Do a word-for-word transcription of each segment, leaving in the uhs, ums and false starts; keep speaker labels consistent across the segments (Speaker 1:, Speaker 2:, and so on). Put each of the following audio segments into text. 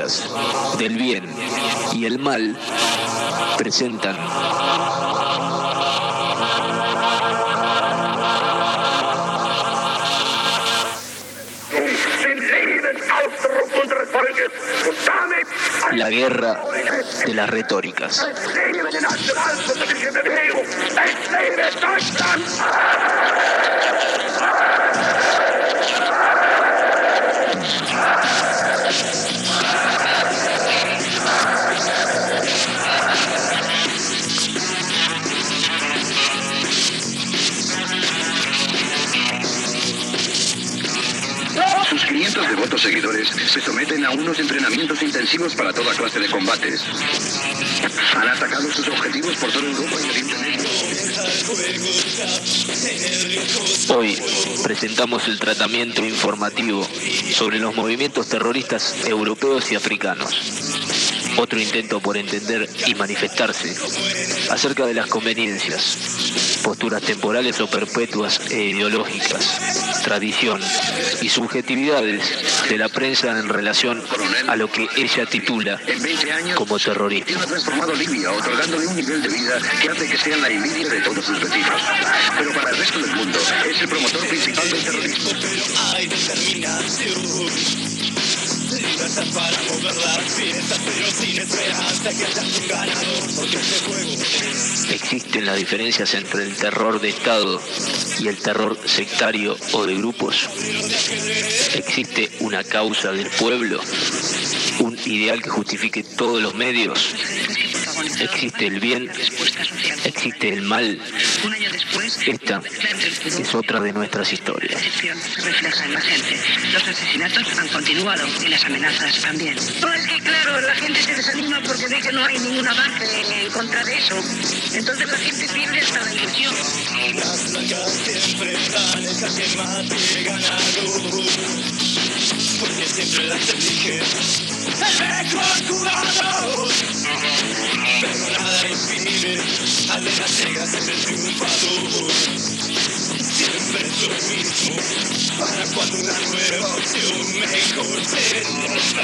Speaker 1: retóricas del bien y el mal presentan la guerra de las retóricas.
Speaker 2: Sus quinientos devotos seguidores se someten a unos entrenamientos intensivos para toda clase de combates. Han atacado sus objetivos por toda Europa y Oriente Medio.
Speaker 1: Hoy presentamos el tratamiento informativo sobre los movimientos terroristas europeos y africanos. Otro intento por entender y manifestarse acerca de las conveniencias, posturas temporales o perpetuas e ideológicas, tradición y subjetividades de la prensa en relación a lo que ella titula como terrorismo.
Speaker 2: Ha transformado Libia, otorgándole un nivel de vida que hace que sean la envidia de todos sus vecinos. Pero para el resto del mundo es el promotor principal del terrorismo.
Speaker 3: Para mover las fiestas, pero sin esperanza que haya un ganador, porque este juego...
Speaker 1: ¿Existen las diferencias entre el terror de Estado y el terror sectario o de grupos? ¿Existe una causa del pueblo? ¿Un ideal que justifique todos los medios? ¿Existe el bien? ¿Existe el mal? Esta es otra de nuestras historias.
Speaker 4: Se refleja en la gente. Los asesinatos han continuado y las amenazas también. No, es que claro, la gente se desanima porque ve que no hay ningún avance en contra de eso. Entonces la gente pierde hasta la ilusión.
Speaker 3: Las blancas siempre están hechas que mate ganado, porque siempre las elige el mejor jugador. Pero nada impide al de las cegas ser el triunfador. Siempre es lo mismo para cuando una nueva opción mejor se nota.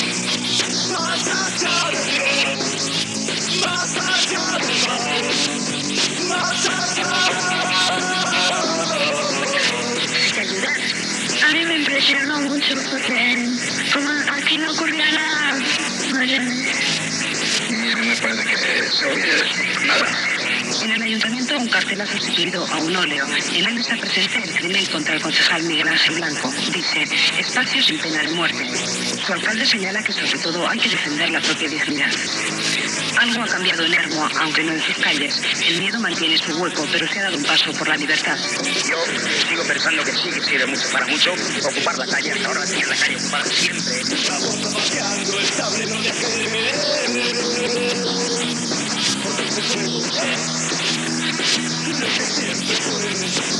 Speaker 3: Más allá de Dios, más allá de Dios, más allá.
Speaker 4: Hay que ayudar. A mí me impresionó mucho porque como aquí no ocurría nada. Oye,
Speaker 2: Me parece que se nada.
Speaker 4: en el ayuntamiento un cartel ha sustituido a un óleo. En él está presente el crimen contra el concejal Miguel Ángel Blanco. Dice, espacio sin pena de muerte. Su alcalde señala que sobre todo hay que defender la propia dignidad. Algo ha cambiado en Ermua, aunque no en sus calles. El miedo mantiene su hueco, pero se ha dado un paso por la libertad.
Speaker 5: Yo sigo pensando que sí, que sirve mucho para mucho ocupar la calle. Hasta ahora tenía la calle ocupada siempre.
Speaker 3: La bota vaciando el tablero de ajedrez. Porque este juego lo que siempre fue.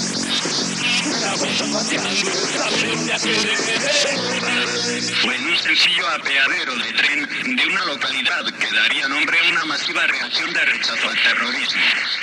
Speaker 3: La bota vaciando el tablero de ajedrez.
Speaker 2: Fue en un sencillo apeadero de tren de una localidad que daría nombre a una masiva reacción de rechazo al terrorismo.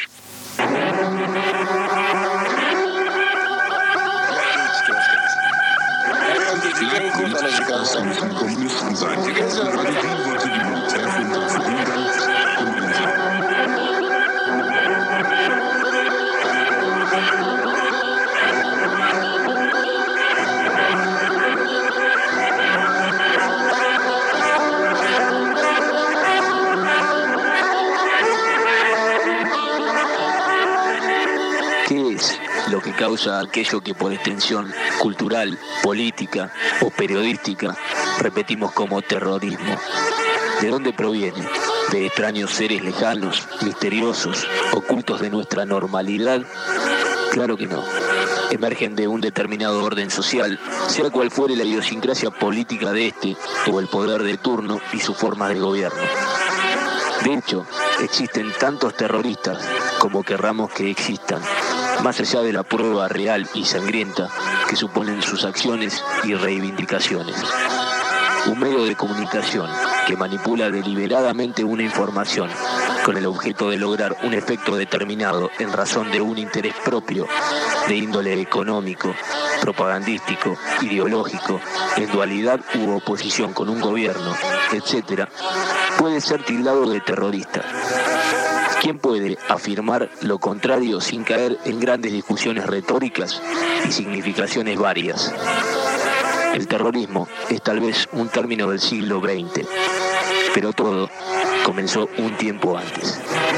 Speaker 1: ¿Qué es lo que causa aquello que por extensión cultural, política o periodística repetimos como terrorismo? ¿De dónde proviene? ¿De extraños seres lejanos, misteriosos, ocultos de nuestra normalidad? Claro que no. Emergen de un determinado orden social, sea cual fuere la idiosincrasia política de este o el poder de turno y su forma de gobierno. De hecho, existen tantos terroristas como querramos que existan, más allá de la prueba real y sangrienta que suponen sus acciones y reivindicaciones. Un medio de comunicación que manipula deliberadamente una información con el objeto de lograr un efecto determinado en razón de un interés propio de índole económico, propagandístico, ideológico, en dualidad u oposición con un gobierno, etcétera, puede ser tildado de terrorista. ¿Quién puede afirmar lo contrario sin caer en grandes discusiones retóricas y significaciones varias? El terrorismo es tal vez un término del siglo veinte, pero todo comenzó un tiempo antes.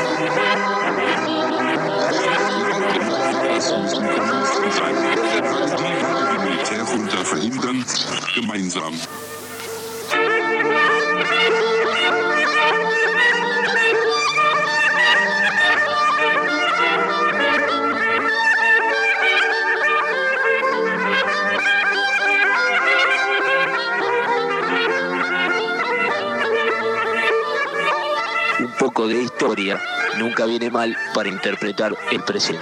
Speaker 6: Militärjunta verhindern, gemeinsam.
Speaker 1: Un poco de historia nunca viene mal para interpretar el presente.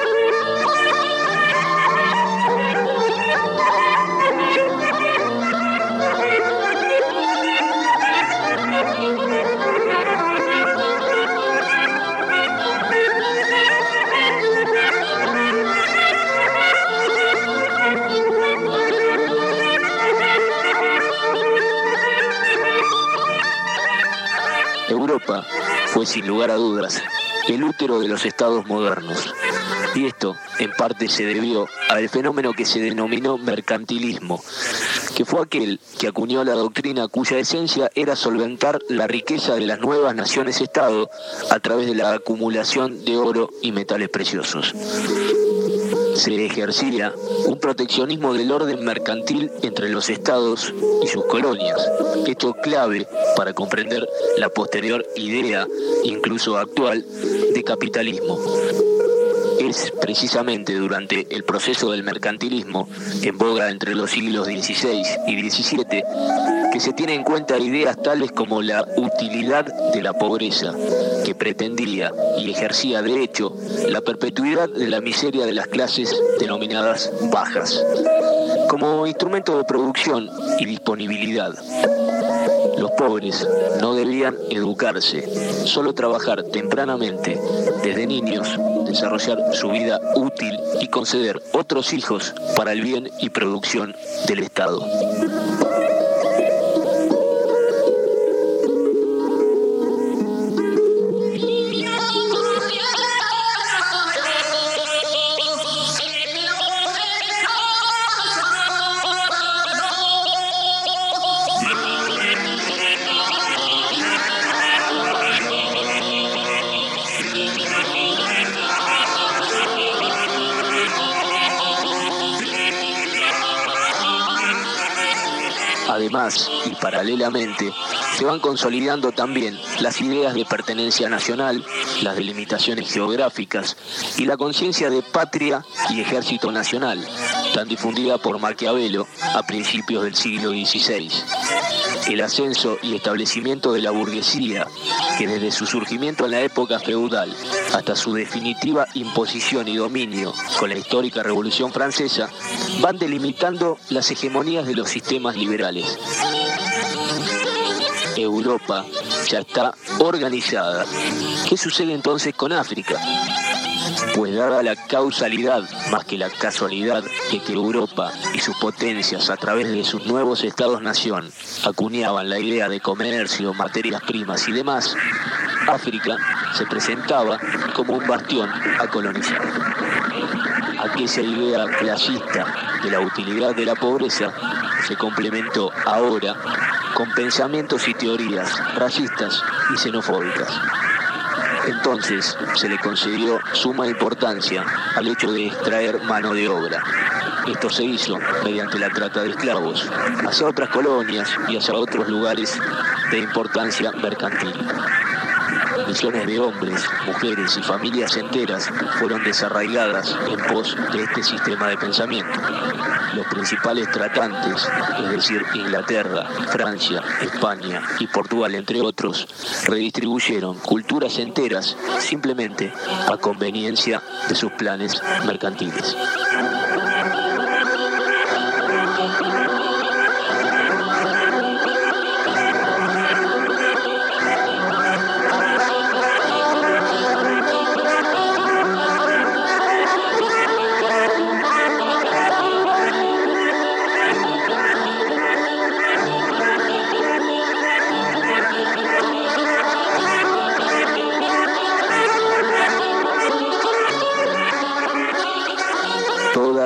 Speaker 1: Europa fue sin lugar a dudas el útero de los estados modernos, y esto en parte se debió al fenómeno que se denominó mercantilismo, que fue aquel que acuñó la doctrina cuya esencia era solventar la riqueza de las nuevas naciones-estado a través de la acumulación de oro y metales preciosos. Se ejercía un proteccionismo del orden mercantil entre los estados y sus colonias, hecho clave para comprender la posterior idea, incluso actual, de capitalismo. Es precisamente durante el proceso del mercantilismo, en boga entre los siglos dieciséis y diecisiete, que se tiene en cuenta ideas tales como la utilidad de la pobreza, que pretendía y ejercía de hecho la perpetuidad de la miseria de las clases denominadas bajas, como instrumento de producción y disponibilidad. Los pobres no debían educarse, solo trabajar tempranamente, desde niños, desarrollar su vida útil y conceder otros hijos para el bien y producción del Estado. Además, y paralelamente, se van consolidando también las ideas de pertenencia nacional, las delimitaciones geográficas y la conciencia de patria y ejército nacional, tan difundida por Maquiavelo a principios del siglo dieciséis. El ascenso y establecimiento de la burguesía, que desde su surgimiento en la época feudal hasta su definitiva imposición y dominio con la histórica Revolución Francesa, van delimitando las hegemonías de los sistemas liberales. Europa ya está organizada. ¿Qué sucede entonces con África? Pues dada la causalidad más que la casualidad de que Europa y sus potencias a través de sus nuevos estados-nación acuñaban la idea de comercio, materias primas y demás, África se presentaba como un bastión a colonizar. Aquella idea clasista de la utilidad de la pobreza se complementó ahora con pensamientos y teorías racistas y xenofóbicas. Entonces se le concedió suma importancia al hecho de extraer mano de obra. Esto se hizo mediante la trata de esclavos hacia otras colonias y hacia otros lugares de importancia mercantil. Millones de hombres, mujeres y familias enteras fueron desarraigadas en pos de este sistema de pensamiento. Los principales tratantes, es decir, Inglaterra, Francia, España y Portugal, entre otros, redistribuyeron culturas enteras simplemente a conveniencia de sus planes mercantiles.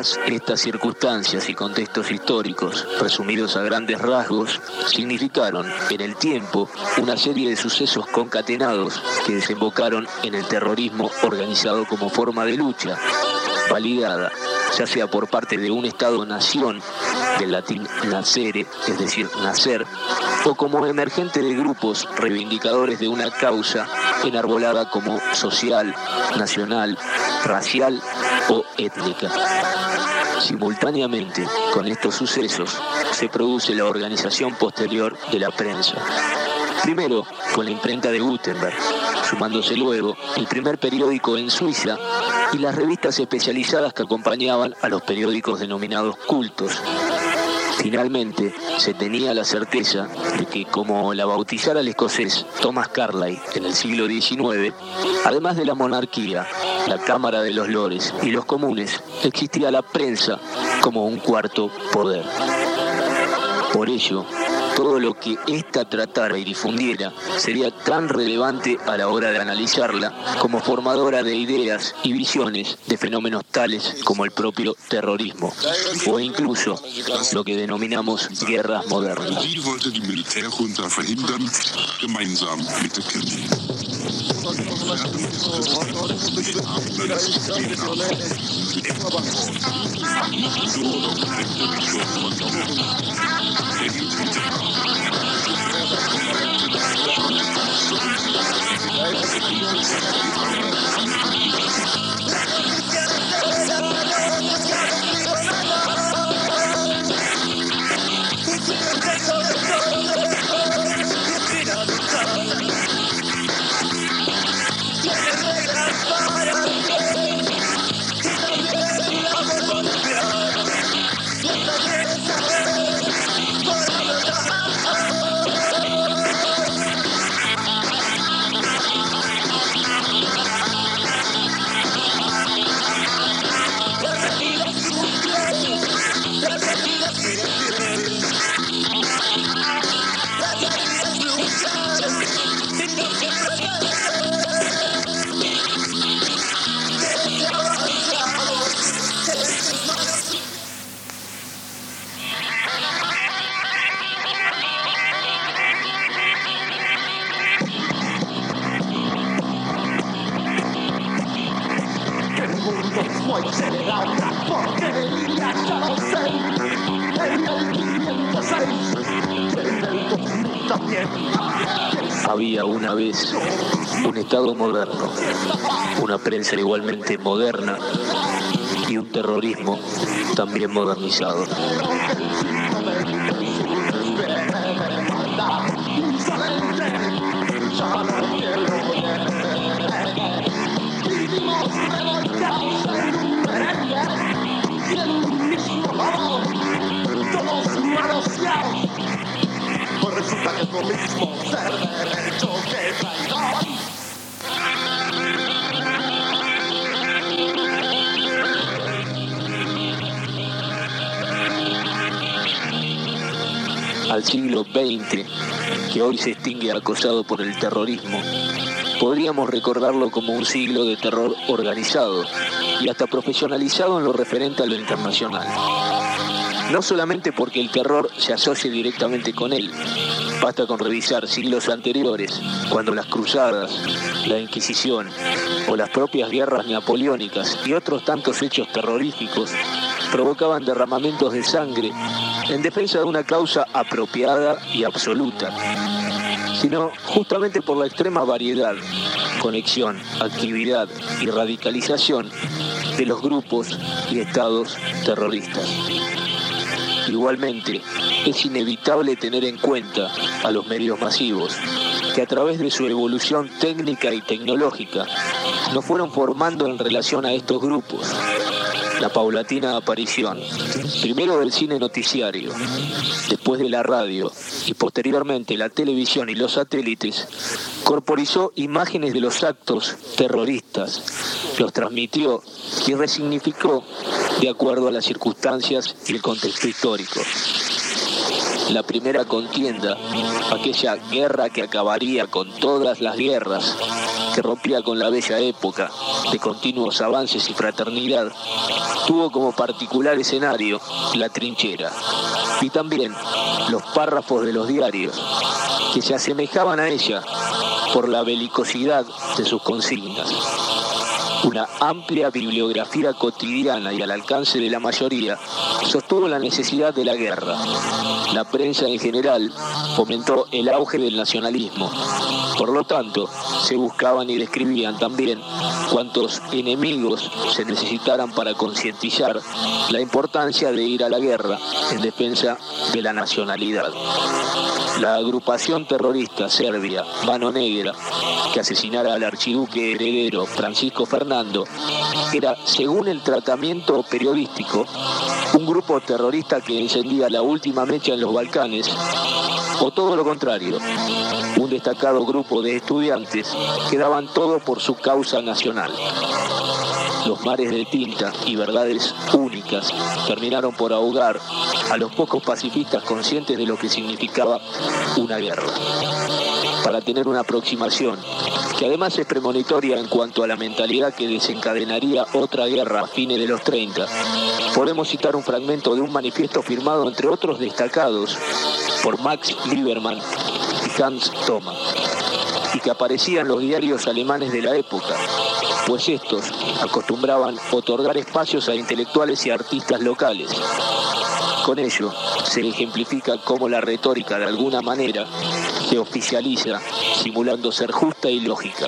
Speaker 1: Todas estas circunstancias y contextos históricos, resumidos a grandes rasgos, significaron en el tiempo una serie de sucesos concatenados que desembocaron en el terrorismo organizado como forma de lucha, validada ya sea por parte de un Estado-nación, del latín nacere, es decir, nacer, o como emergente de grupos reivindicadores de una causa enarbolada como social, nacional, racial o étnica. Simultáneamente con estos sucesos se produce la organización posterior de la prensa. Primero con la imprenta de Gutenberg, sumándose luego el primer periódico en Suiza y las revistas especializadas que acompañaban a los periódicos denominados cultos. Finalmente, se tenía la certeza de que, como la bautizara el escocés Thomas Carlyle en el siglo diecinueve, además de la monarquía, la Cámara de los Lores y los comunes, existía la prensa como un cuarto poder. Por ello, todo lo que ésta tratara y difundiera sería tan relevante a la hora de analizarla como formadora de ideas y visiones de fenómenos tales como el propio terrorismo o incluso lo que denominamos guerras modernas. Había una vez un Estado moderno, una prensa igualmente moderna y un terrorismo también modernizado.
Speaker 3: Pues resulta que es lo mismo ser derecho que traidor.
Speaker 1: Al siglo veinte, que hoy se extingue acosado por el terrorismo, podríamos recordarlo como un siglo de terror organizado y hasta profesionalizado en lo referente a lo internacional. No solamente porque el terror se asocie directamente con él, basta con revisar siglos anteriores, cuando las cruzadas, la Inquisición o las propias guerras napoleónicas y otros tantos hechos terroríficos provocaban derramamientos de sangre en defensa de una causa apropiada y absoluta, sino justamente por la extrema variedad, conexión, actividad y radicalización de los grupos y estados terroristas. Igualmente, es inevitable tener en cuenta a los medios masivos, que a través de su evolución técnica y tecnológica nos fueron formando en relación a estos grupos. La paulatina aparición, primero del cine noticiario, después de la radio y posteriormente la televisión y los satélites, corporizó imágenes de los actos terroristas, los transmitió y resignificó de acuerdo a las circunstancias y el contexto histórico. la primera contienda, aquella guerra que acabaría con todas las guerras, que rompía con la bella época de continuos avances y fraternidad, tuvo como particular escenario la trinchera y también los párrafos de los diarios que se asemejaban a ella por la belicosidad de sus consignas. Una amplia bibliografía cotidiana y al alcance de la mayoría sostuvo la necesidad de la guerra. La prensa en general fomentó el auge del nacionalismo. Por lo tanto, se buscaban y describían también cuantos enemigos se necesitaran para concientizar la importancia de ir a la guerra en defensa de la nacionalidad. La agrupación terrorista serbia Mano Negra, que asesinara al archiduque heredero Francisco Fernando, era, según el tratamiento periodístico, un grupo terrorista que encendía la última mecha en los Balcanes, o todo lo contrario, un destacado grupo de estudiantes que daban todo por su causa nacional. Los mares de tinta y verdades únicas terminaron por ahogar a los pocos pacifistas conscientes de lo que significaba una guerra. Para tener una aproximación, que además es premonitoria en cuanto a la mentalidad que desencadenaría otra guerra a fines de los treinta, podemos citar un fragmento de un manifiesto firmado, entre otros destacados, por Max Lieberman y Hans Thoma, y que aparecía en los diarios alemanes de la época, pues estos acostumbraban otorgar espacios a intelectuales y artistas locales. Con ello se ejemplifica cómo la retórica de alguna manera se oficializa, simulando ser justa y lógica,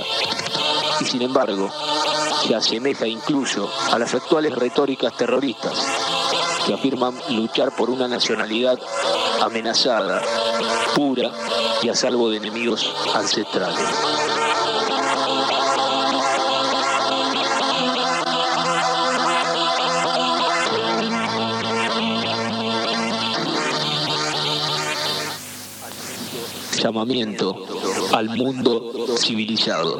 Speaker 1: y sin embargo se asemeja incluso a las actuales retóricas terroristas, que afirman luchar por una nacionalidad amenazada, pura y a salvo de enemigos ancestrales. Llamamiento al mundo civilizado.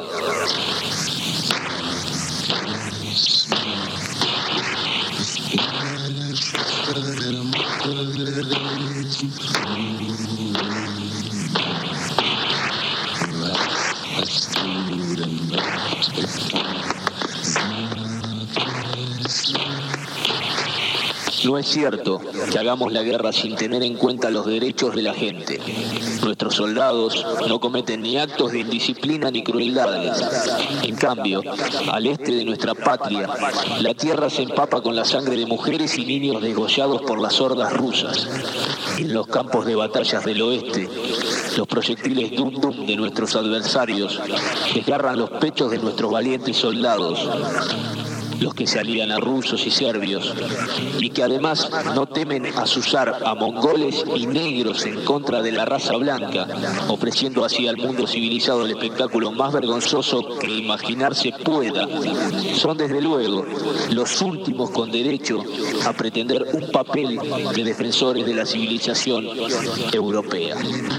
Speaker 1: No es cierto que hagamos la guerra sin tener en cuenta los derechos de la gente. Nuestros soldados no cometen ni actos de indisciplina ni crueldades. En cambio, al este de nuestra patria, la tierra se empapa con la sangre de mujeres y niños degollados por las hordas rusas. En los campos de batallas del oeste, los proyectiles Dum Dum de nuestros adversarios desgarran los pechos de nuestros valientes soldados, los que se alían a rusos y serbios, y que además no temen azuzar a mongoles y negros en contra de la raza blanca, ofreciendo así al mundo civilizado el espectáculo más vergonzoso que imaginarse pueda. Son desde luego los últimos con derecho a pretender un papel de defensores de la civilización europea.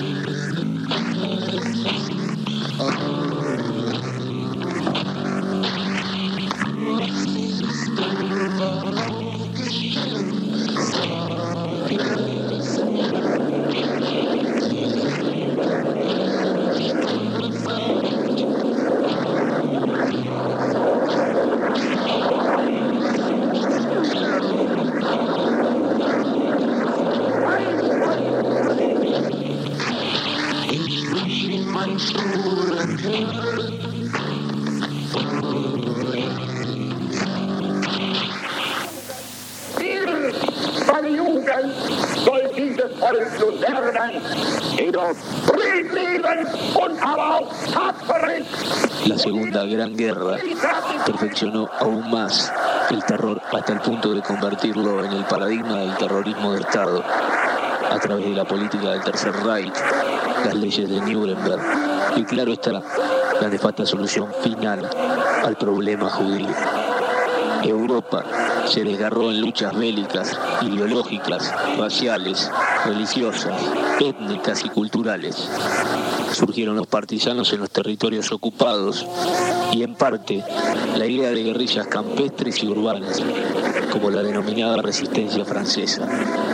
Speaker 1: La Segunda Gran Guerra perfeccionó aún más el terror hasta el punto de convertirlo en el paradigma del terrorismo de Estado a través de la política del Tercer Reich, las leyes de Nuremberg y, claro está, la nefasta solución final al problema judío. Europa se desgarró en luchas bélicas, ideológicas, raciales, religiosas, étnicas y culturales. Surgieron los partisanos en los territorios ocupados y, en parte, la idea de guerrillas campestres y urbanas, como la denominada resistencia francesa.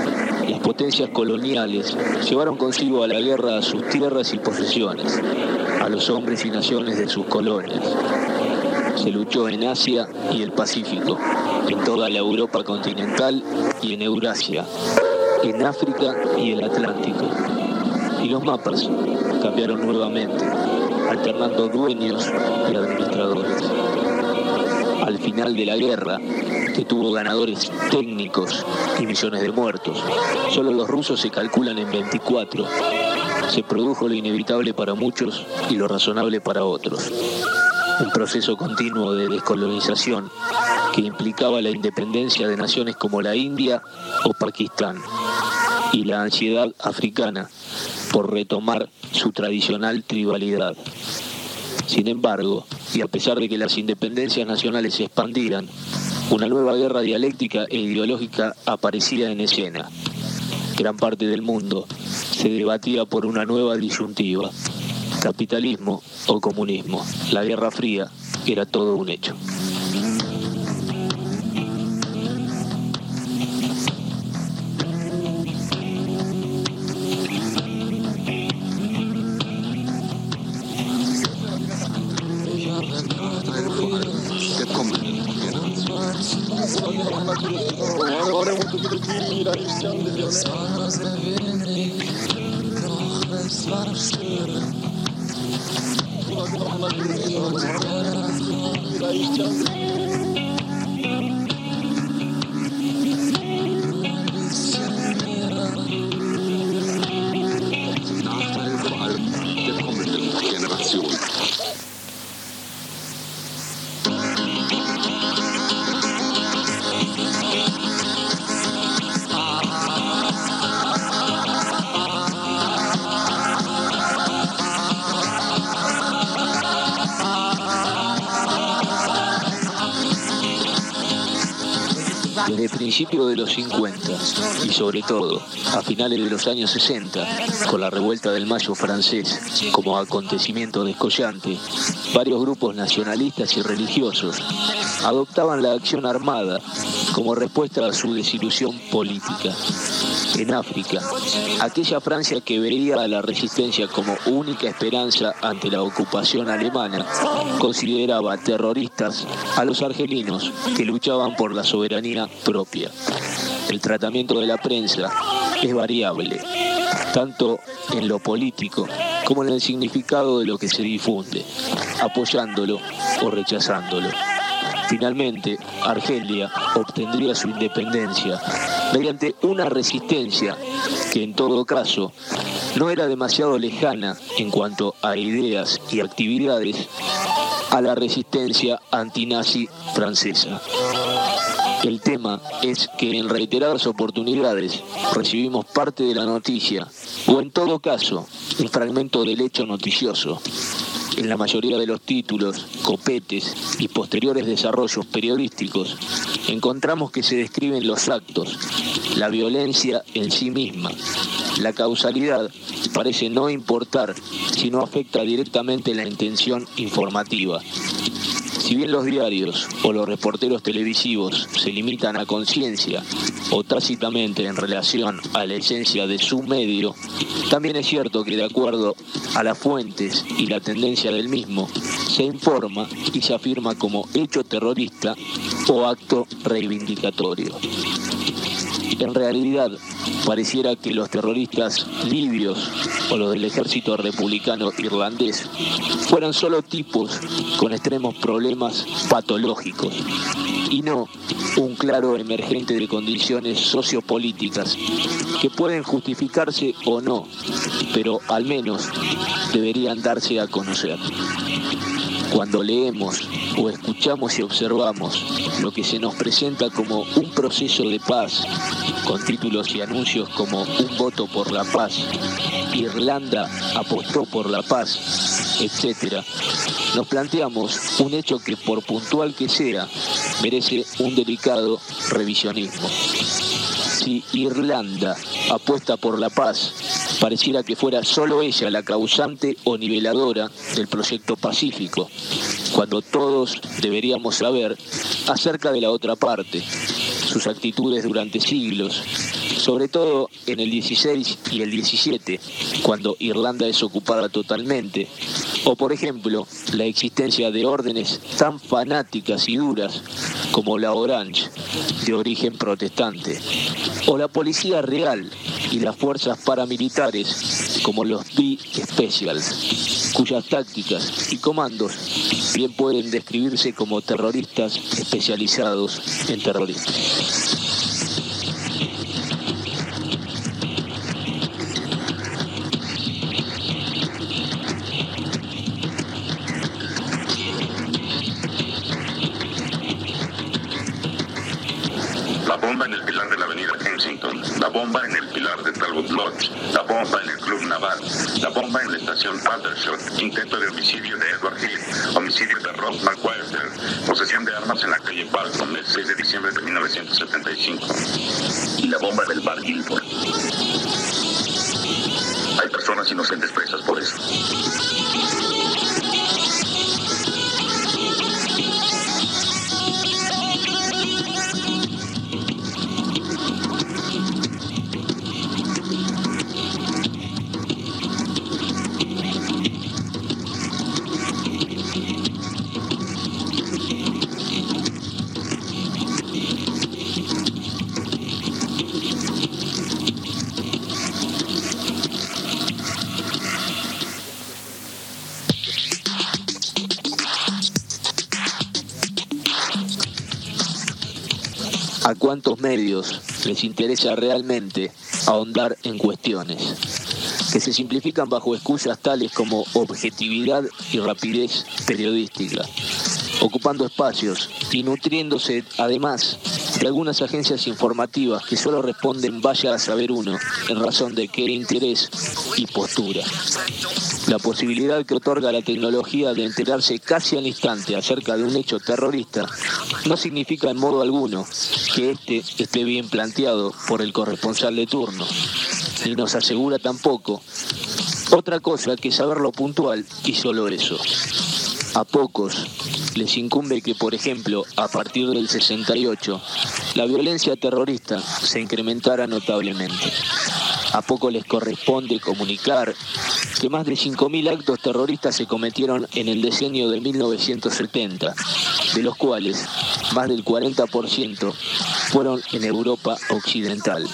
Speaker 1: las potencias coloniales llevaron consigo a la guerra a sus tierras y posesiones, a los hombres y naciones de sus colonias. Se luchó en Asia y el Pacífico, en toda la Europa continental y en Eurasia, en África y el Atlántico. Y los mapas cambiaron nuevamente, alternando dueños y administradores. Al final de la guerra, que tuvo ganadores técnicos y millones de muertos, solo los rusos se calculan en veinticuatro. Se produjo lo inevitable para muchos y lo razonable para otros. Un proceso continuo de descolonización que implicaba la independencia de naciones como la India o Pakistán y la ansiedad africana por retomar su tradicional tribalidad. Sin embargo, y a pesar de que las independencias nacionales se expandieran, una nueva guerra dialéctica e ideológica aparecía en escena. Gran parte del mundo se debatía por una nueva disyuntiva: capitalismo o comunismo. La Guerra Fría era todo un hecho.
Speaker 6: Nachteil vor allem der kommenden Generation.
Speaker 1: Desde principios de los cincuenta y sobre todo a finales de los años sesenta, con la revuelta del Mayo francés como acontecimiento descollante, varios grupos nacionalistas y religiosos adoptaban la acción armada como respuesta a su desilusión política. En África, aquella Francia que veía a la resistencia como única esperanza ante la ocupación alemana, consideraba terroristas a los argelinos que luchaban por la soberanía propia. El tratamiento de la prensa es variable, tanto en lo político como en el significado de lo que se difunde, apoyándolo o rechazándolo. Finalmente, Argelia obtendría su independencia mediante una resistencia que en todo caso no era demasiado lejana en cuanto a ideas y actividades a la resistencia antinazi francesa. El tema es que en reiteradas oportunidades recibimos parte de la noticia, o en todo caso, un fragmento del hecho noticioso. En la mayoría de los títulos, copetes y posteriores desarrollos periodísticos, encontramos que se describen los actos, la violencia en sí misma. La causalidad parece no importar si no afecta directamente la intención informativa. Si bien los diarios o los reporteros televisivos se limitan a conciencia o tácitamente en relación a la esencia de su medio, también es cierto que de acuerdo a las fuentes y la tendencia del mismo, se informa y se afirma como hecho terrorista o acto reivindicatorio. En realidad, pareciera que los terroristas libios o los del ejército republicano irlandés fueran solo tipos con extremos problemas patológicos y no un claro emergente de condiciones sociopolíticas que pueden justificarse o no, pero al menos deberían darse a conocer. Cuando leemos o escuchamos y observamos lo que se nos presenta como un proceso de paz, con títulos y anuncios como un voto por la paz, Irlanda apostó por la paz, etcétera, nos planteamos un hecho que, por puntual que sea, merece un delicado revisionismo. Si Irlanda apuesta por la paz, pareciera que fuera solo ella la causante o niveladora del proyecto pacífico, cuando todos deberíamos saber acerca de la otra parte, sus actitudes durante siglos, sobre todo en el dieciséis y el diecisiete, cuando Irlanda es ocupada totalmente, o por ejemplo, la existencia de órdenes tan fanáticas y duras como la Orange, de origen protestante, o la policía real y las fuerzas paramilitares como los B-Specials, cuyas tácticas y comandos bien pueden describirse como terroristas especializados en terrorismo.
Speaker 2: La bomba en el pilar de la avenida Kensington, la bomba en el pilar de Talbot Lodge, la bomba en el Club Naval, la bomba en la estación Aldershot, intento de homicidio de Edward Hill, homicidio de Rob McWhirter, posesión de armas en la calle Balcom el seis de diciembre de mil novecientos setenta y cinco. Y la bomba del bar Guilford. Hay personas inocentes presas por eso.
Speaker 1: ¿A cuántos medios les interesa realmente ahondar en cuestiones que se simplifican bajo excusas tales como objetividad y rapidez periodística, ocupando espacios y nutriéndose además de algunas agencias informativas que solo responden vaya a saber uno en razón de qué interés y postura? La posibilidad que otorga la tecnología de enterarse casi al instante acerca de un hecho terrorista no significa en modo alguno que éste esté bien planteado por el corresponsal de turno, ni nos asegura tampoco otra cosa que saber lo puntual y solo eso. A pocos les incumbe que, por ejemplo, a partir del sesenta y ocho, la violencia terrorista se incrementara notablemente. A poco les corresponde comunicar que más de cinco mil actos terroristas se cometieron en el decenio de mil novecientos setenta, de los cuales más del cuarenta por ciento fueron en Europa occidental.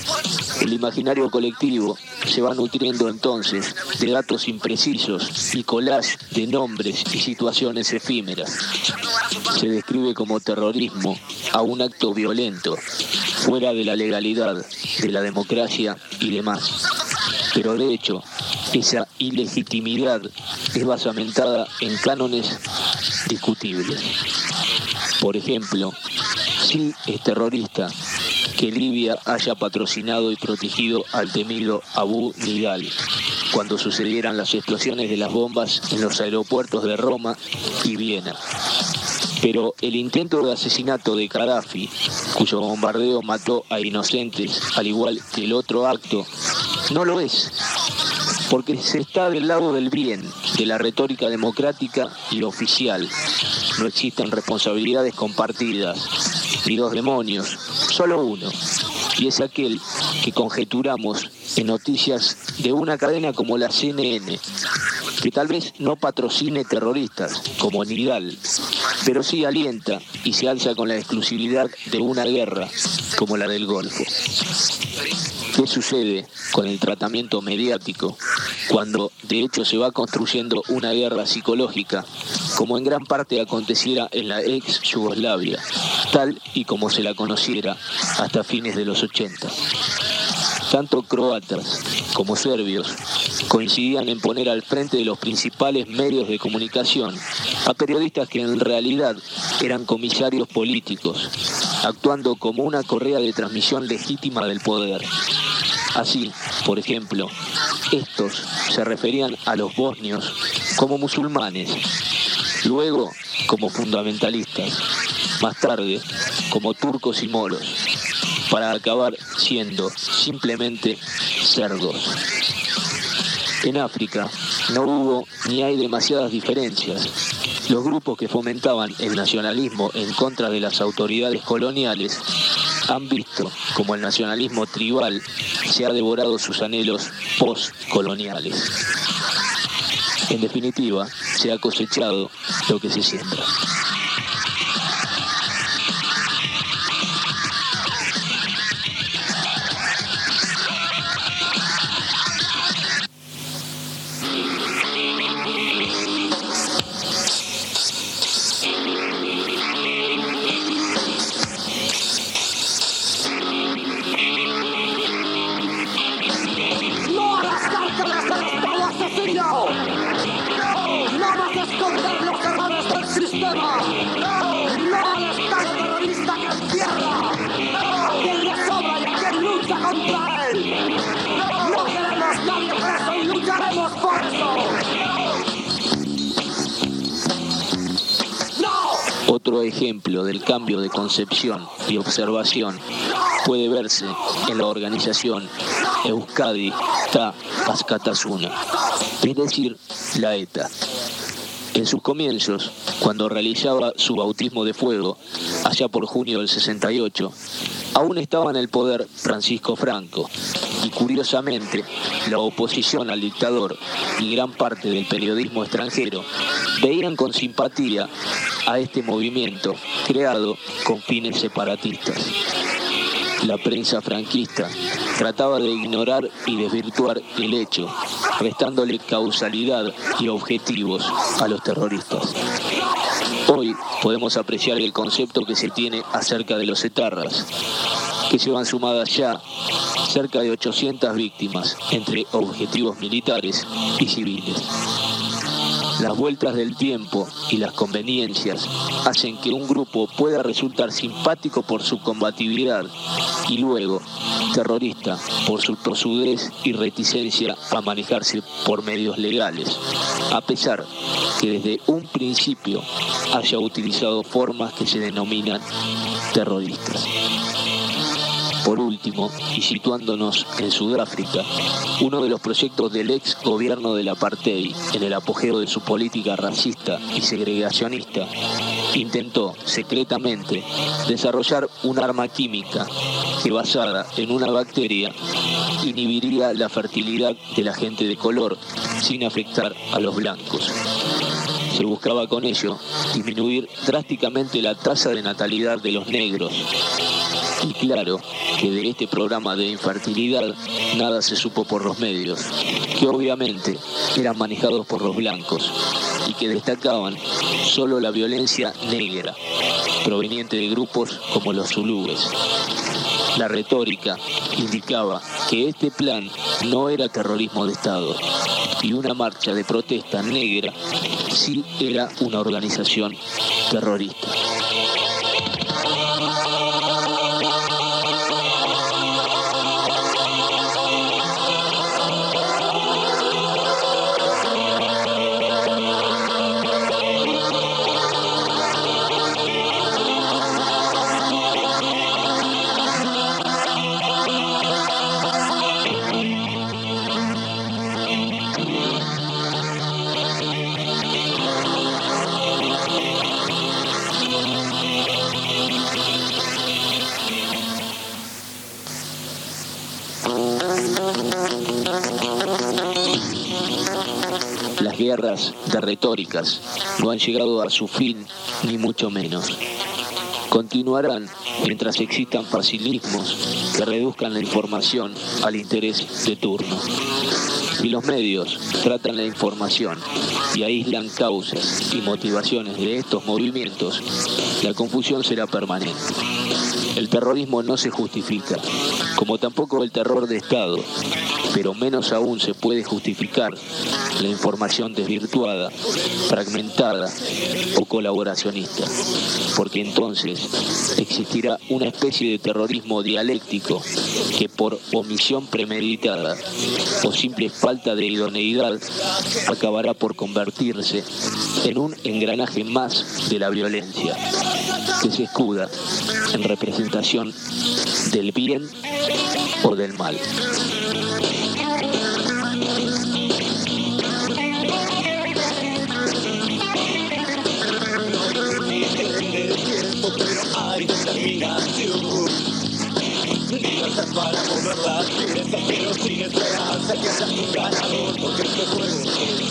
Speaker 1: El imaginario colectivo se va nutriendo entonces de datos imprecisos y collage de nombres y situaciones efímeras. Se describe como terrorismo a un acto violento, fuera de la legalidad, de la democracia y demás. Pero de hecho, esa ilegitimidad es basamentada en cánones discutibles. Por ejemplo, sí es terrorista que Libia haya patrocinado y protegido al temido Abu Nidal cuando sucedieran las explosiones de las bombas en los aeropuertos de Roma y Viena. Pero el intento de asesinato de Gaddafi, cuyo bombardeo mató a inocentes, al igual que el otro acto, no lo es, porque se está del lado del bien, de la retórica democrática y oficial. No existen responsabilidades compartidas, ni dos demonios, solo uno, y es aquel que conjeturamos en noticias de una cadena como la C N N, que tal vez no patrocine terroristas como Nidal, pero sí alienta y se alza con la exclusividad de una guerra como la del Golfo. ¿Qué sucede con el tratamiento mediático cuando de hecho se va construyendo una guerra psicológica, como en gran parte aconteciera en la ex Yugoslavia, tal y como se la conociera hasta fines de los ochenta? Tanto croatas como serbios coincidían en poner al frente de los principales medios de comunicación a periodistas que en realidad eran comisarios políticos, actuando como una correa de transmisión legítima del poder. Así, por ejemplo, estos se referían a los bosnios como musulmanes, luego como fundamentalistas, más tarde como turcos y moros, para acabar siendo simplemente cerdos. En África no hubo ni hay demasiadas diferencias. Los grupos que fomentaban el nacionalismo en contra de las autoridades coloniales han visto como el nacionalismo tribal se ha devorado sus anhelos postcoloniales. En definitiva, se ha cosechado lo que se siembra. Otro ejemplo del cambio de concepción y observación puede verse en la organización Euskadi Ta Askatasuna, es decir, la ETA. En sus comienzos, cuando realizaba su bautismo de fuego, allá por junio del sesenta y ocho, aún estaba en el poder Francisco Franco, y curiosamente, la oposición al dictador y gran parte del periodismo extranjero veían con simpatía a este movimiento creado con fines separatistas. La prensa franquista trataba de ignorar y desvirtuar el hecho, restándole causalidad y objetivos a los terroristas. Hoy podemos apreciar el concepto que se tiene acerca de los etarras, que llevan sumadas ya cerca de ochocientas víctimas entre objetivos militares y civiles. Las vueltas del tiempo y las conveniencias hacen que un grupo pueda resultar simpático por su combatividad y luego terrorista por su tosudez y reticencia a manejarse por medios legales, a pesar que desde un principio haya utilizado formas que se denominan terroristas. Por último, y situándonos en Sudáfrica, uno de los proyectos del ex gobierno del apartheid, en el apogeo de su política racista y segregacionista, intentó secretamente desarrollar un arma química que, basada en una bacteria, inhibiría la fertilidad de la gente de color sin afectar a los blancos. Se buscaba con ello disminuir drásticamente la tasa de natalidad de los negros. Y claro que de este programa de infertilidad nada se supo por los medios, que obviamente eran manejados por los blancos y que destacaban solo la violencia negra, proveniente de grupos como los zulúes. La retórica indicaba que este plan no era terrorismo de Estado y una marcha de protesta negra sí era una organización terrorista. Las guerras de retóricas no han llegado a su fin, ni mucho menos. Continuarán mientras existan facilismos que reduzcan la información al interés de turno. Si los medios tratan la información y aíslan causas y motivaciones de estos movimientos, la confusión será permanente. El terrorismo no se justifica, como tampoco el terror de Estado, pero menos aún se puede justificar la información desvirtuada, fragmentada o colaboracionista, porque entonces existirá una especie de terrorismo dialéctico que por omisión premeditada o simple falta de idoneidad acabará por convertirse en un engranaje más de la violencia, que se escuda en representación del bien o del mal.
Speaker 3: Pero hay determinación. para mover las piezas, pero sin esperanza que seas un ganador, porque este juego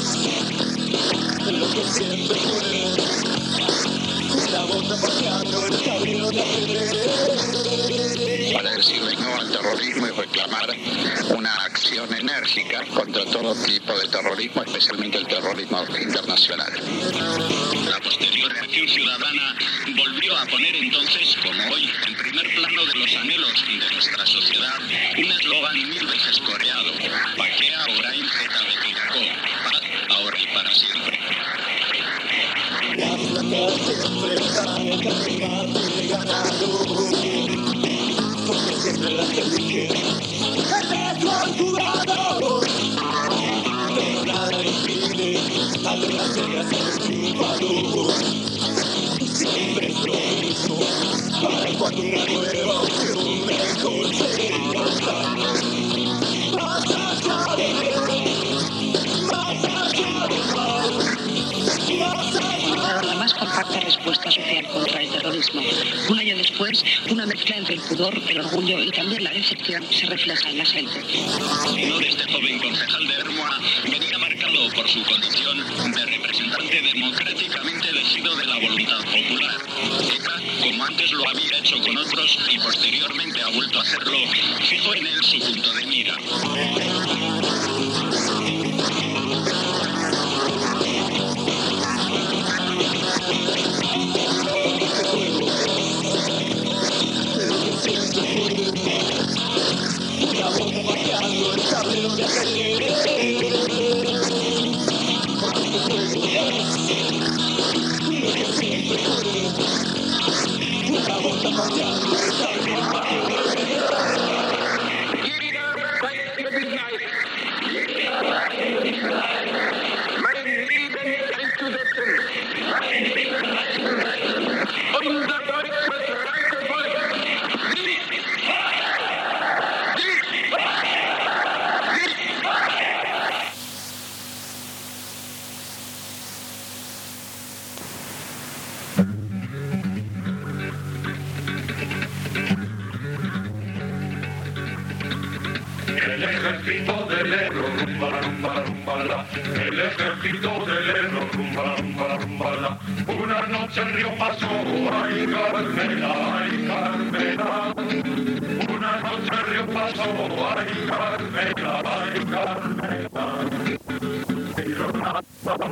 Speaker 3: es lo que siempre fue. La bota paseando el tablero de ajedrez.
Speaker 2: Para decirle no al terrorismo y reclamar una acción enérgica contra todo tipo de terrorismo, especialmente el terrorismo internacional.
Speaker 7: La posterior reacción ciudadana volvió a poner entonces, como hoy, en primer plano de los anhelos de nuestra sociedad, un eslogan mil veces coreado: Paquea Orain Zeta Betirako, paz ahora y para siempre.
Speaker 3: Las placas siempre están en camino de ganado, porque siempre las eligen. ¡El torturado! Pero nada impide a las reglas el triunfador. Siempre es lo mismo, para cuando una nueva opción mejor se encuentra. Más allá de más allá de más allá.
Speaker 4: La más compacta respuesta social contra el terrorismo. Un año después, una mezcla entre el pudor, el orgullo y también la decepción se refleja en la gente.
Speaker 7: El honor de este joven concejal de Ermua venía marcado por su condición de representante democráticamente elegido de la voluntad popular. ETA, como antes lo había hecho con otros y posteriormente ha vuelto a hacerlo, fijó en él su punto de mira.
Speaker 3: La boca paseando el tablero de ajedrez. Porque este juego es lo que siempre fue. La boca paseando el tablero de ajedrez.
Speaker 8: El ejército del Ebro, rumba, rumba, rumba, la. El ejército del Ebro, rumba, rumba, rumba, la. Una noche el río pasó, ay Carmela, ay Carmela. Una noche el río pasó, ay Carmela, ay Carmela. Y Ronaldo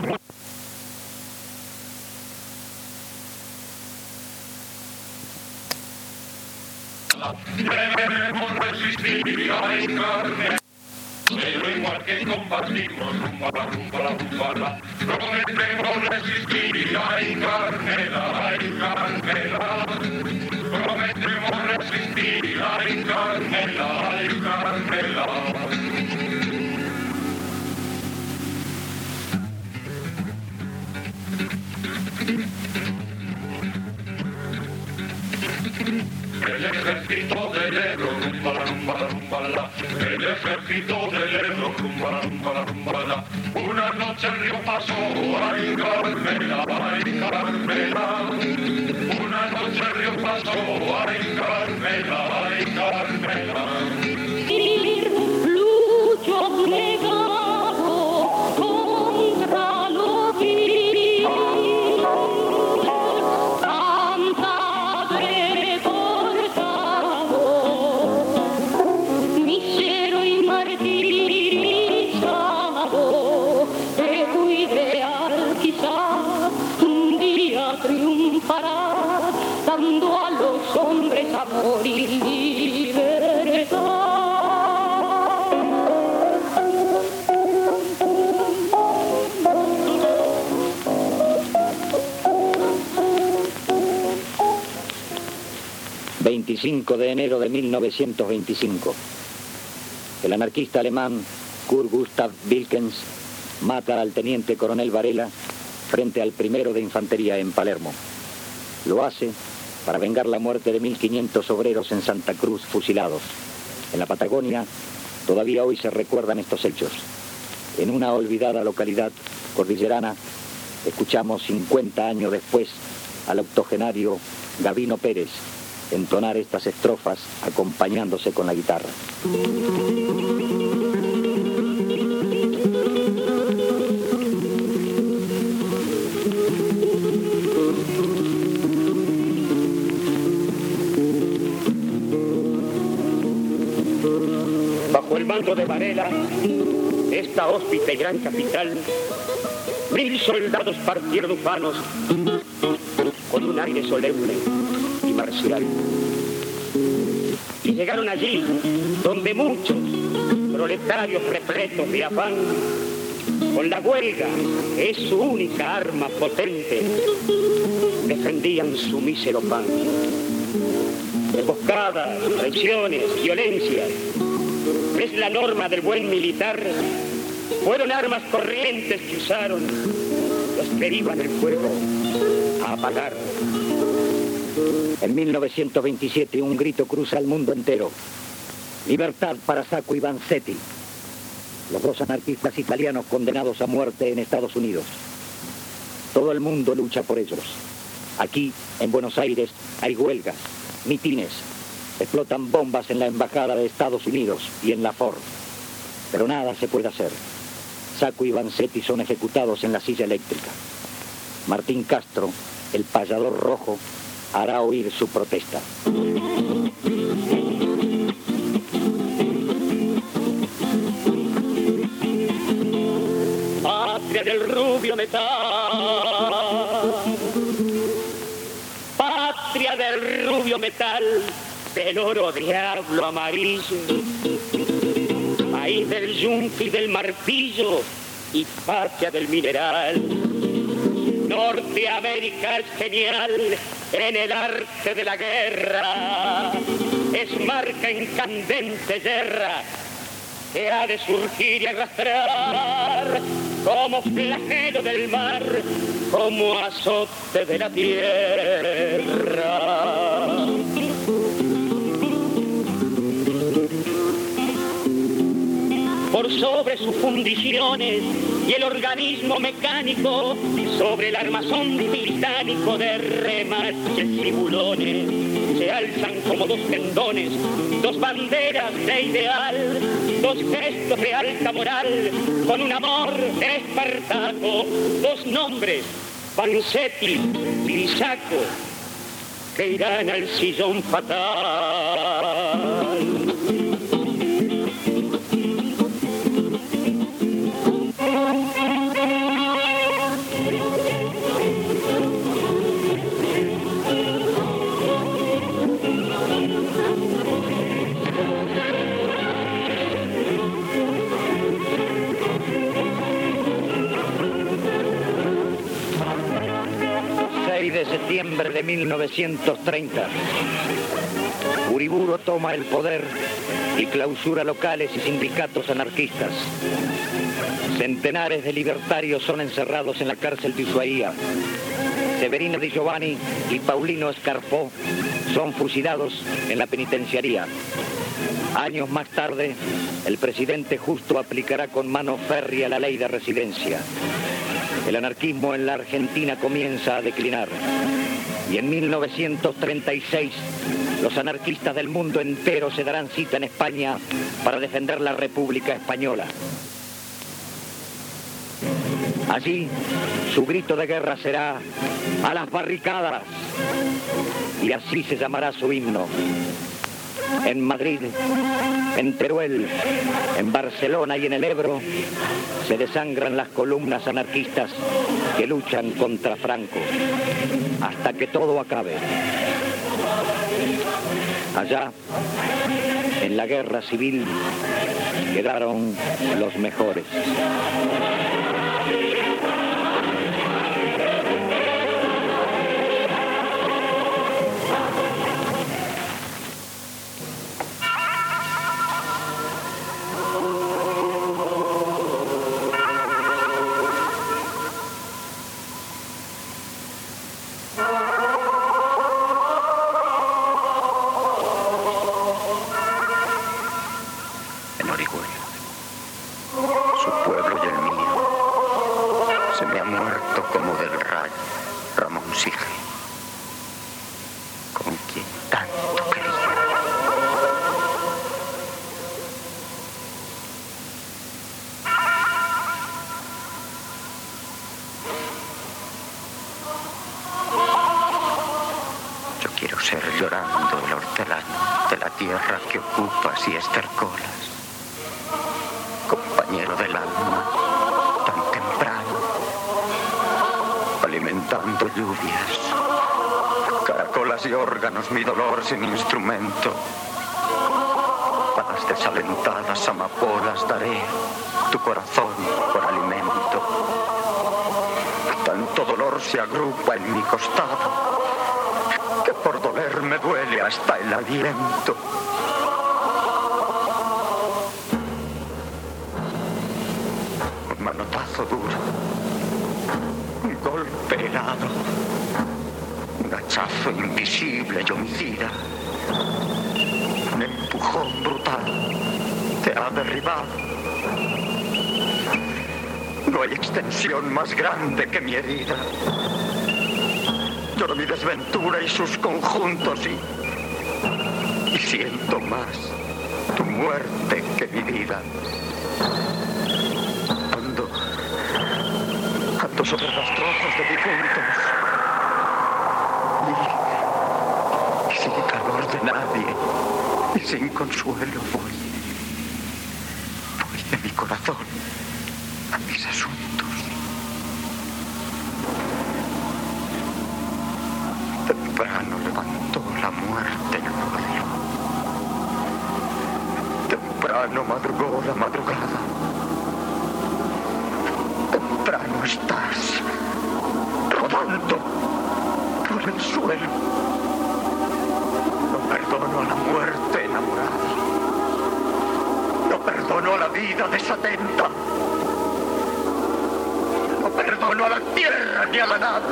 Speaker 8: debemos resistir, ay Carmela. Pero igual que combatimos, rumba, rumba, rumba, prometemos resistir, ay Carmela, ay Carmela. Prometemos resistir, ay Carmela, ay Carmela. El ejército del Ebro, rumba, rumba, rumba, la. El ejército del Ebro, rumba, rumba, rumba, la. Una noche el río pasó, ay Carmela, ay Carmela. Una noche el río pasó, ay Carmela, ay Carmela.
Speaker 9: Lucho plegado contra lo vil. Dando a los hombres amor y libertad.
Speaker 10: veinticinco de enero de mil novecientos veinticinco. El anarquista alemán Kurt Gustav Wilkens mata al teniente coronel Varela frente al primero de infantería en Palermo. Lo hace para vengar la muerte de mil quinientos obreros en Santa Cruz fusilados. En la Patagonia todavía hoy se recuerdan estos hechos. En una olvidada localidad cordillerana escuchamos cincuenta años después al octogenario Gabino Pérez entonar estas estrofas acompañándose con la guitarra.
Speaker 5: Bajo el mando de Varela, esta hóspita y gran capital, mil soldados partieron ufanos con un aire solemne y marcial. Y llegaron allí donde muchos proletarios repletos de afán, con la huelga, que es su única arma potente, defendían su mísero pan. Emboscadas, traiciones, violencias, es la norma del buen militar, fueron armas corrientes que usaron los que iban el fuego a apagar.
Speaker 10: En mil novecientos veintisiete un grito cruza el mundo entero. Libertad para Sacco y Vanzetti, los dos anarquistas italianos condenados a muerte en Estados Unidos. Todo el mundo lucha por ellos. Aquí, en Buenos Aires, hay huelgas, mitines, explotan bombas en la embajada de Estados Unidos y en la Ford. Pero nada se puede hacer. Sacco y Vanzetti son ejecutados en la silla eléctrica. Martín Castro, el payador rojo, hará oír su protesta.
Speaker 5: Patria del rubio metal, patria del rubio metal, del oro diablo amarillo, país del yunque y del martillo y patria del mineral. Norteamérica es genial en el arte de la guerra, es marca en candente guerra que ha de surgir y arrastrar como flagelo del mar, como azote de la tierra. Por sobre sus fundiciones y el organismo mecánico, sobre el armazón británico de remaches y bulones, se alzan como dos tendones, dos banderas de ideal, dos gestos de alta moral, con un amor de Espartaco, dos nombres, Vanzetti y Sacco, que irán al sillón fatal.
Speaker 10: seis de septiembre de mil novecientos treinta. Uriburu toma el poder y clausura locales y sindicatos anarquistas. Centenares de libertarios son encerrados en la cárcel de Ushuaia. Severino Di Giovanni y Paulino Scarpó son fusilados en la penitenciaría. Años más tarde, el presidente Justo aplicará con mano férrea la ley de residencia. El anarquismo en la Argentina comienza a declinar. Y en mil novecientos treinta y seis, los anarquistas del mundo entero se darán cita en España para defender la República Española. Allí, su grito de guerra será «¡A las barricadas!» y así se llamará su himno. En Madrid, en Teruel, en Barcelona y en el Ebro se desangran las columnas anarquistas que luchan contra Franco hasta que todo acabe. Allá, en la guerra civil, quedaron los mejores.
Speaker 11: En Orihuela, su pueblo y el mío quiero ser llorando el hortelano de la tierra que ocupas y estercolas. Compañero del alma, tan temprano, alimentando lluvias, caracolas y órganos, mi dolor sin instrumento. A las desalentadas amapolas daré tu corazón por alimento. Tanto dolor se agrupa en mi costado que por doler me duele hasta el aliento. Un manotazo duro, un golpe helado, un hachazo invisible y homicida, un empujón brutal te ha derribado. No hay extensión más grande que mi herida. Lloro mi desventura y sus conjuntos y, y siento más tu muerte que mi vida. Ando, ando sobre rastrojos de difuntos y, y sin calor de nadie y sin consuelo voy, voy de mi corazón a mis asuntos. Temprano levantó la muerte el vuelo. Temprano madrugó la madrugada. Temprano estás rodando por el suelo. No perdono a la muerte enamorada. No perdono a la vida desatenta. No perdono a la tierra ni a la nada.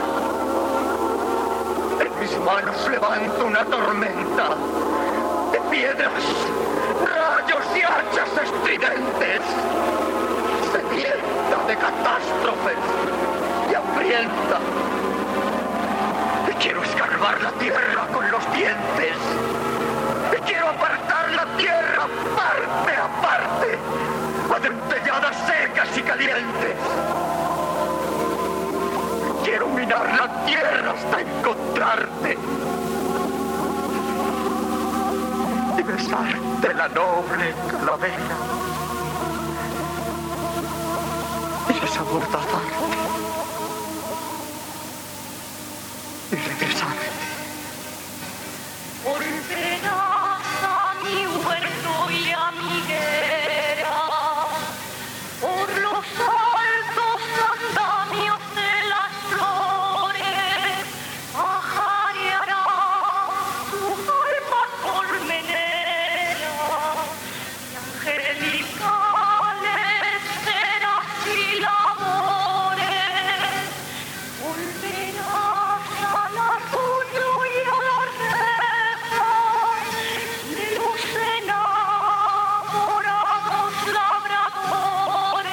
Speaker 11: En mis manos levanto una tormenta de piedras, rayos y hachas estridentes, sedienta de catástrofes y hambrienta. Y quiero escarbar la tierra con los dientes. Y quiero apartar la tierra parte a parte, a dentelladas secas y calientes. Quiero minar la tierra hasta encontrarte y besarte la noble calavera y desamordazarte y regresarte.
Speaker 9: Volverás a mi huerto y a mi higuera, por los altos andamios de las flores, ajareará tu alma colmenera, y angelicales serás y labores. Volverás al orgullo y a la reza de los enamorados labradores.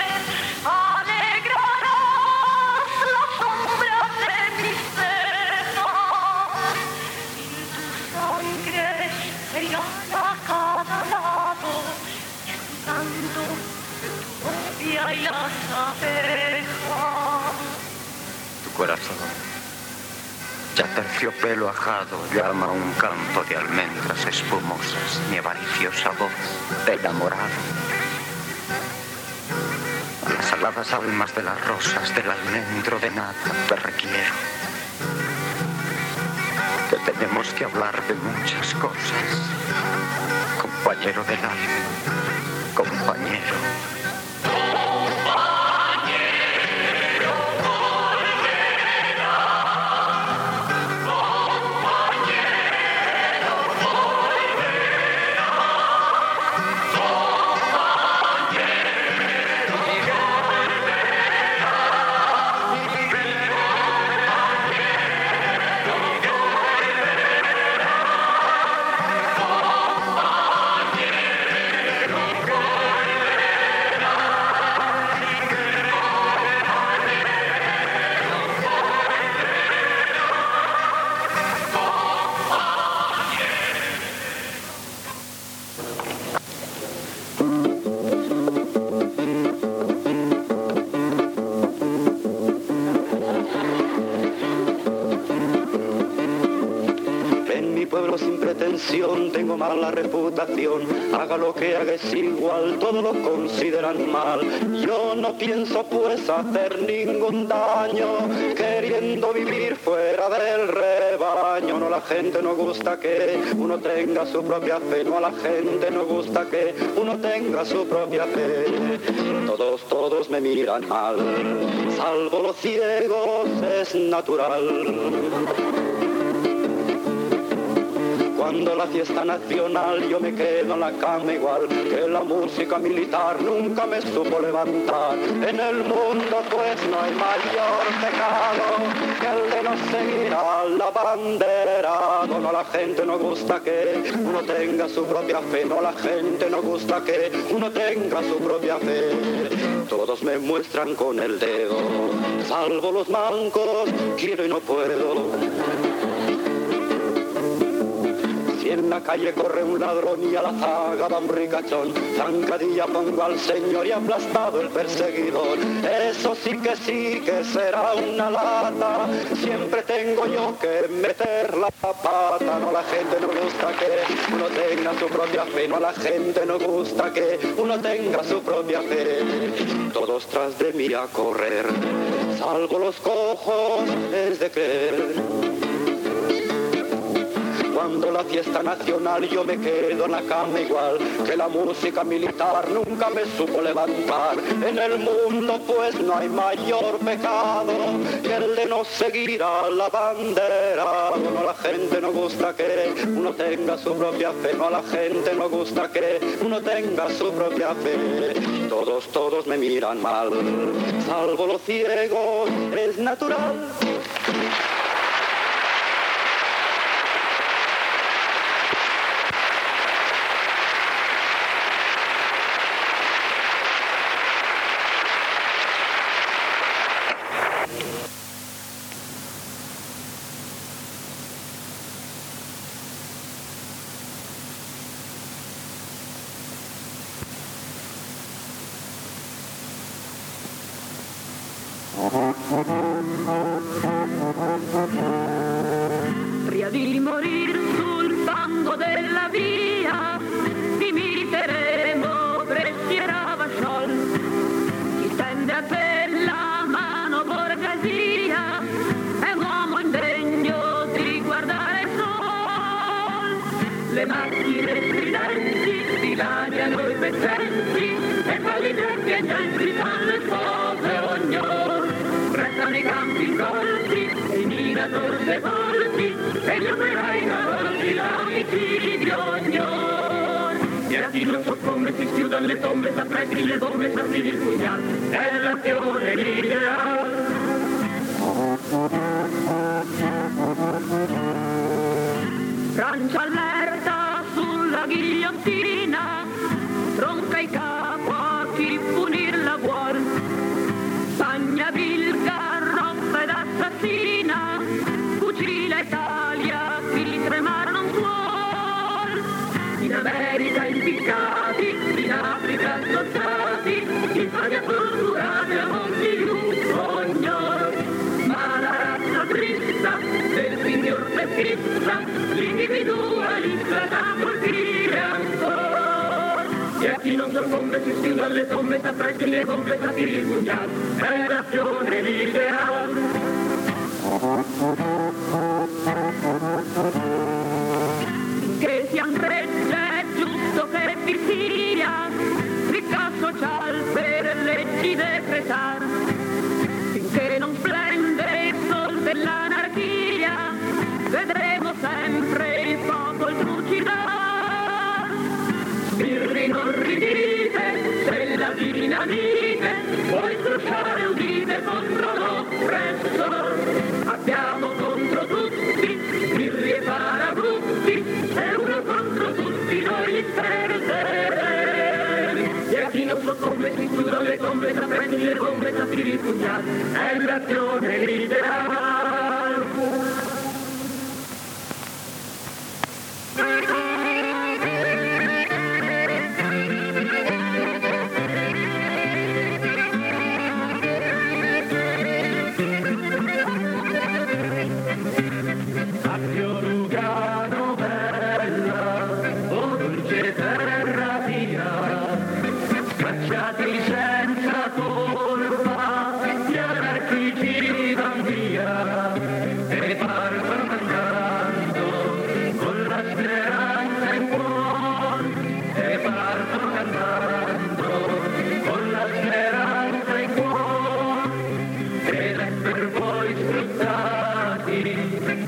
Speaker 9: Alegrarás la sombra de mis cejas, y tu sangre será a cada lado, escuchando tu copia y las abejas.
Speaker 11: Tu corazón, ya terciopelo ajado, llama a un campo de almendras espumosas, mi avariciosa voz de enamorado. A las aladas almas de las rosas del almendro de nata te requiero. Que tenemos que hablar de muchas cosas, compañero del alma, compañero.
Speaker 12: pueblo sin pretensión, tengo mala reputación. Haga lo que haga es igual, todos lo consideran mal. Yo no pienso pues hacer ningún daño, queriendo vivir fuera del rebaño. No, a la gente no gusta que uno tenga su propia fe, no, a la gente no gusta que uno tenga su propia fe. Todos, todos me miran mal, salvo los ciegos, es natural. Cuando la fiesta nacional yo me quedo en la cama igual que la música militar nunca me supo levantar. En el mundo pues no hay mayor pecado que el de no seguir a la bandera. No, no, a la gente no gusta que uno tenga su propia fe, no, a la gente no gusta que uno tenga su propia fe. Todos me muestran con el dedo, salvo los mancos, quiero y no puedo. Si en la calle corre un ladrón y a la zaga va un ricachón, zancadilla pongo al señor y aplastado el perseguidor. Eso sí que sí que será una lata, siempre tengo yo que meter la pata. No, a la gente no gusta que uno tenga su propia fe, no, a la gente no gusta que uno tenga su propia fe. Todos tras de mí a correr, salvo los cojos, es de creer. Cuando la fiesta nacional yo me quedo en la cama igual que la música militar nunca me supo levantar. En el mundo pues no hay mayor pecado que el de no seguir a la bandera. No, a la gente no gusta que uno tenga su propia fe, no, a la gente no gusta que uno tenga su propia fe. Todos, todos me miran mal, salvo los ciegos, es natural.
Speaker 9: Prima di morir sul fango della via, imiteremo Brescia Vasciol. Chi tende a te la mano borghesia è un uomo indegno di guardare il sol. Le macchine stridenti dilaniano i pezzenti e quelli certi e gentili fanno le spose ognor. Restano i campi incolti e i minatori sepolti e gli operai cavolti l'amici di ognor. E a chi non soccombe si schiuda le tombe, s'apprendi le bombe, s'arrivi il pugnal, è l'azione l'ideale. Francia allerta sulla ghigliottina, tronca il capo a chi punir la vuol. Spagna vilga, rompe d'assassina, fucila Italia, chi tremare non vuol. In America impiccati, in Africa sottati, in Spagna torturati a monti di ognor. Ma la razza trista del signor peschista, l'individualista da colpire ancora. E a chi non soccombe si schiuda alle tombe, s'apprendi le bombe, s'attiri il pugnal, è l'azione l'ideale. Che sian gregge è giusto che vi sia ricca social per leggi decretar. Finché non splende il sol dell'anarchia, vedremo sempre il popolo trucidar. Sbirri non ridite, se la dinamite vuoi crociare udite contro l'oppressor. Abbiamo contro tutti sbirri e parabrutti, e uno contro tutti noi li perderemo. E a chi non soccombe si chiudono le tombe, s'apprendi le bombe, s'attiri il pugnal, è l'azione l'ideale. A Lugano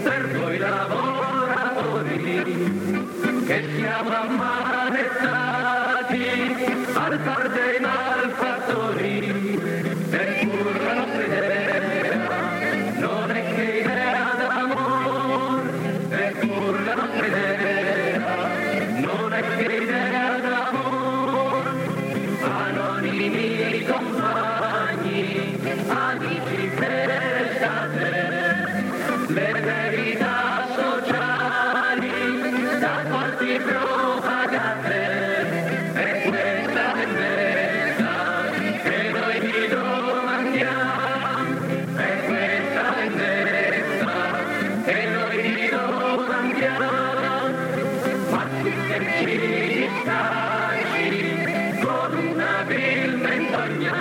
Speaker 8: servo i lavoratori che siamo ammanettati al far dei malfattori, eppur la nostra idea non è che idea d'amor, eppur la nostra idea non è che idea d'amor. Anonimi compagni, amici per estate, le verità sociali da quanti propagate, e questa vendetta che noi vi domandiamo, e questa vendetta che noi vi domandiamo, ma sì che ci distacci con una vil menzogna,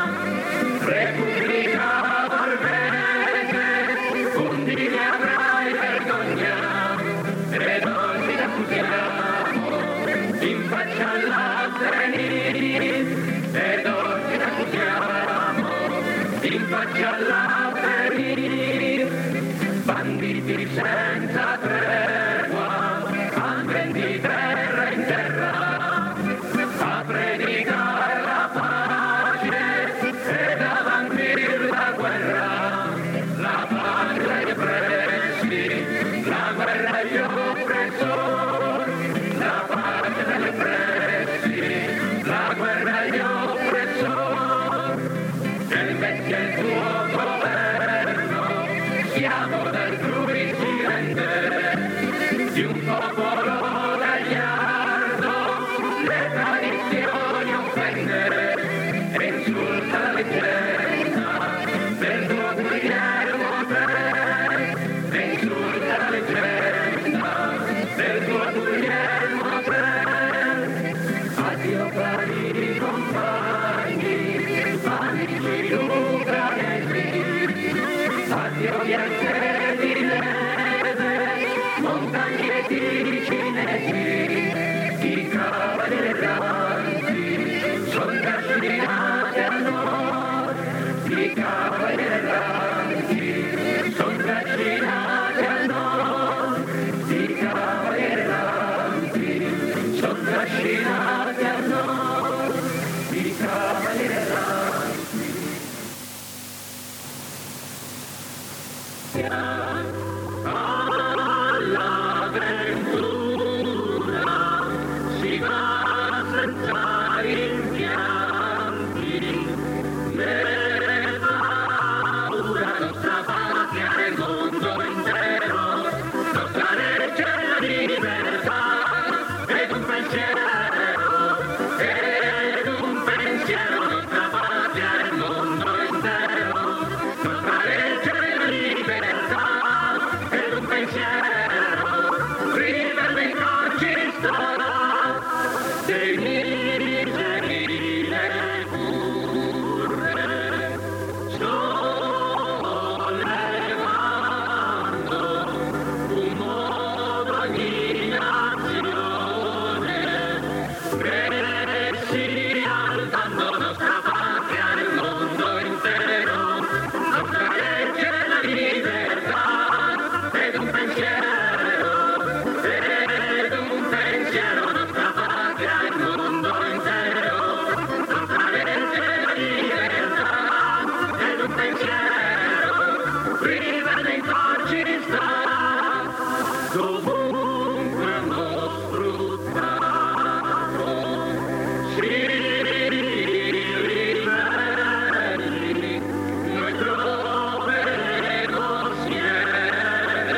Speaker 8: Repubblica Borghese, un di ne avrai vergogna, ed oggi l'accusiamo in faccia all'Avvenir, ed oggi l'accusiamo in faccia all'Avvenir, banditi senza tregua, al di terra in terra, a predicare la pace ed avanti la guerra, la pace agli oppressi, la guerra agli oppressori, la pace agli oppressi, la guerra agli oppressori, e invece il tuo governo siamo del cui si rende di un popolo gagliardo, le tradizioni offende e insulta la leggenza del tuo Guglielmo tre, e insulta la leggenza del tuo Guglielmo tre. Addio cari compagni, amici luganesi, addio viaggieri di neve, montagneti cinesi, i cavalieri erranti son trascinati al nord, i cavalieri erranti son trascinati al nord, i cavalieri erranti son trascinati al nord, i cavalieri erranti. All'avventura si va senza rimpianti, né paura, nostra patria nel mondo intero, nostra legge la libertà, ed un pensiero, ed un pensiero, nostra patria nel mondo intero, nostra legge la libertà, ed un pensiero, prima dei conquista dei miseri le curve, sollevando un modo di nazione, pressi alzando nostra patria nel mondo intero, nostra legge la libertà, ed un pensiero, ed un pensiero, nostra patria nel mondo intero, nostra legge la libertà, ed un pensiero, prima dei fascista, dovunque uno sfruttato, si ribelli, noi troveremo siete,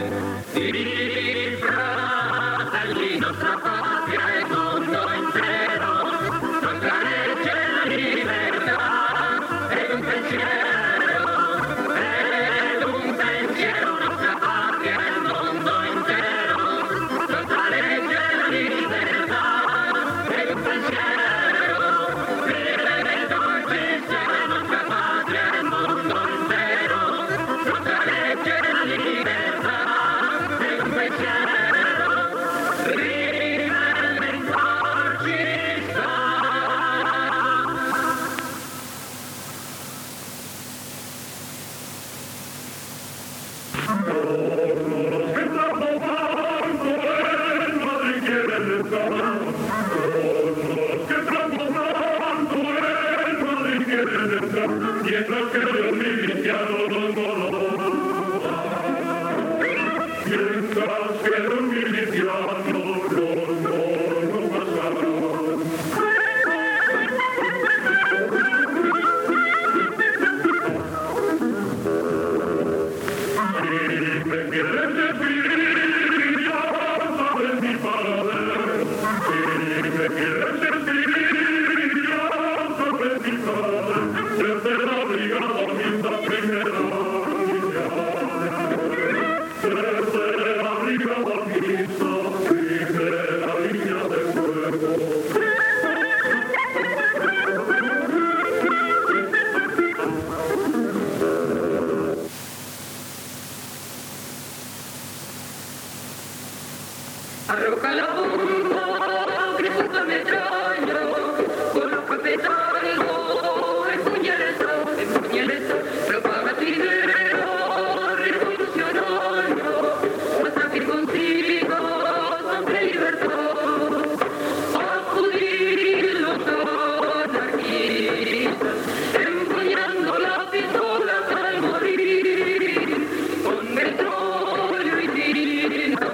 Speaker 8: di fratelli, nostra patria e il mondo intero, nostra legge la libertà, ed un pensiero, ed un pensiero, nostra patria e il mondo intero, nostra legge la libertà, ed un pensiero, ed un pensiero, nostra patria e il mondo intero, nostra legge la libertà, ed un mientras que los milicianos los monos pasarán. Si me quieres decir, ya sabes mi paradero. Si me quieres decir, ya sabes mi paradero. Desde la brigada linda primera línea. Desde la brigada linda primera línea de fuego.
Speaker 9: Arroja la bomba, crepúsculo metralla, coloca petardo, empuñaleta, empuñaleta, propaga tidero, revolucionario, hasta que consiga sangre y libertad. Acudir los anarquistas, empuñando la pistola al morir, con petróleo y dinamita.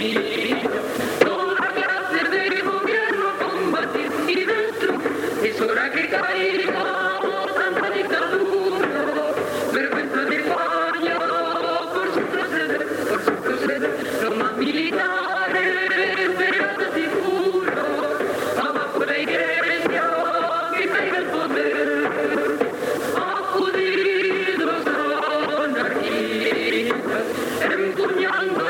Speaker 9: Es hora que caiga tanta dictadura, vergüenza de España por su proceder, por su proceder, los más militares, piratas y puros, abajo la iglesia, que caiga el poder, acudidos anarquistas, empuñando